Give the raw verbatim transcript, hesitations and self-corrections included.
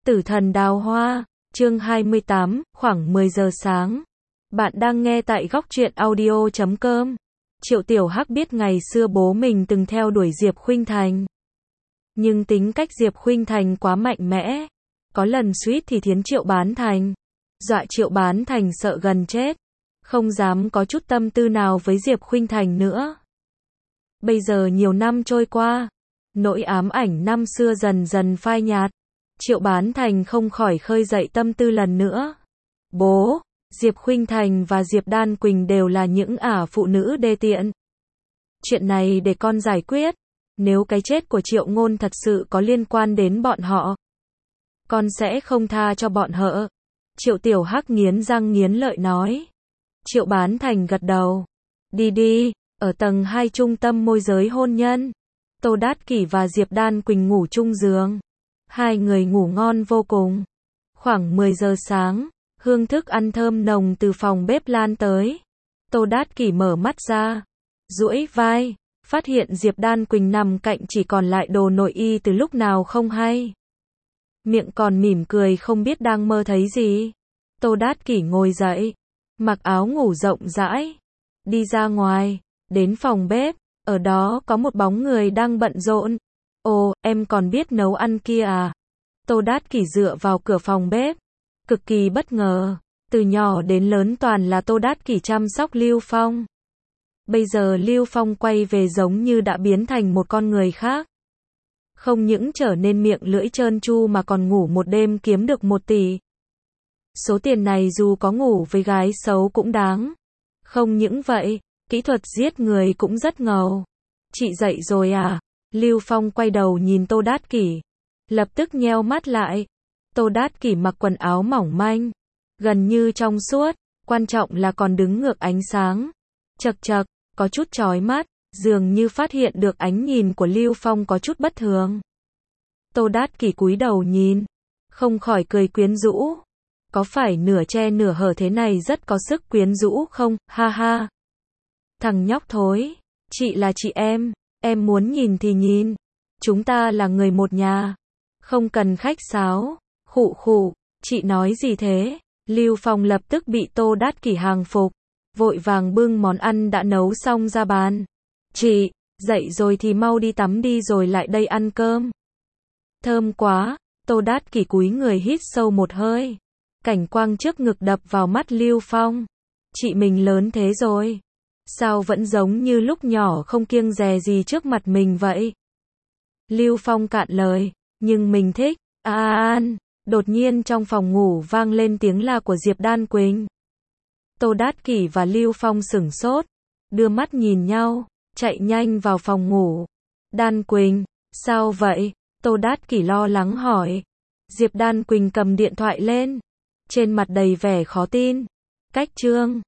Tử thần đào hoa, chương hai mươi tám, khoảng mười giờ sáng. Bạn đang nghe tại góc truyện audio chấm com. Triệu Tiểu Hắc biết ngày xưa bố mình từng theo đuổi Diệp Khuynh Thành. Nhưng tính cách Diệp Khuynh Thành quá mạnh mẽ. Có lần suýt thì thiến Triệu Bán Thành. Dọa Triệu Bán Thành sợ gần chết. Không dám có chút tâm tư nào với Diệp Khuynh Thành nữa. Bây giờ nhiều năm trôi qua. Nỗi ám ảnh năm xưa dần dần phai nhạt. Triệu Bán Thành không khỏi khơi dậy tâm tư lần nữa. Bố, Diệp Khuynh Thành và Diệp Đan Quỳnh đều là những ả phụ nữ đê tiện. Chuyện này để con giải quyết. Nếu cái chết của Triệu Ngôn thật sự có liên quan đến bọn họ, con sẽ không tha cho bọn họ. Triệu Tiểu Hắc nghiến răng nghiến lợi nói. Triệu Bán Thành gật đầu. Đi đi, ở tầng hai trung tâm môi giới hôn nhân. Tô Đát Kỷ và Diệp Đan Quỳnh ngủ chung giường. Hai người ngủ ngon vô cùng. Khoảng mười giờ sáng, hương thức ăn thơm nồng từ phòng bếp lan tới. Tô Đát Kỷ mở mắt ra, duỗi vai, phát hiện Diệp Đan Quỳnh nằm cạnh chỉ còn lại đồ nội y từ lúc nào không hay. Miệng còn mỉm cười không biết đang mơ thấy gì. Tô Đát Kỷ ngồi dậy, mặc áo ngủ rộng rãi, đi ra ngoài, đến phòng bếp, ở đó có một bóng người đang bận rộn. Ồ, em còn biết nấu ăn kia à? Tô Đát Kỷ dựa vào cửa phòng bếp, cực kỳ bất ngờ. Từ nhỏ đến lớn toàn là Tô Đát Kỷ chăm sóc Lưu Phong. Bây giờ Lưu Phong quay về giống như đã biến thành một con người khác. Không những trở nên miệng lưỡi trơn tru mà còn ngủ một đêm kiếm được một tỷ. Số tiền này dù có ngủ với gái xấu cũng đáng. Không những vậy, kỹ thuật giết người cũng rất ngầu. Chị dậy rồi à? Lưu Phong quay đầu nhìn Tô Đát Kỷ, lập tức nheo mắt lại. Tô Đát Kỷ mặc quần áo mỏng manh, gần như trong suốt, quan trọng là còn đứng ngược ánh sáng. Chật chật, có chút chói mắt, dường như phát hiện được ánh nhìn của Lưu Phong có chút bất thường. Tô Đát Kỷ cúi đầu nhìn, không khỏi cười quyến rũ. Có phải nửa che nửa hở thế này rất có sức quyến rũ không? Ha ha. Thằng nhóc thối, chị là chị em. Em muốn nhìn thì nhìn. Chúng ta là người một nhà. Không cần khách sáo. Khụ khụ, chị nói gì thế? Lưu Phong lập tức bị Tô Đát Kỷ hàng phục. Vội vàng bưng món ăn đã nấu xong ra bàn. Chị, dậy rồi thì mau đi tắm đi rồi lại đây ăn cơm. Thơm quá. Tô Đát Kỷ cúi người hít sâu một hơi. Cảnh quang trước ngực đập vào mắt Lưu Phong. Chị mình lớn thế rồi. Sao vẫn giống như lúc nhỏ không kiêng dè gì trước mặt mình vậy? Lưu Phong cạn lời, nhưng mình thích. À an, đột nhiên trong phòng ngủ vang lên tiếng la của Diệp Đan Quỳnh. Tô Đát Kỷ và Lưu Phong sửng sốt, đưa mắt nhìn nhau, chạy nhanh vào phòng ngủ. Đan Quỳnh, sao vậy? Tô Đát Kỷ lo lắng hỏi. Diệp Đan Quỳnh cầm điện thoại lên, trên mặt đầy vẻ khó tin. Cách trương.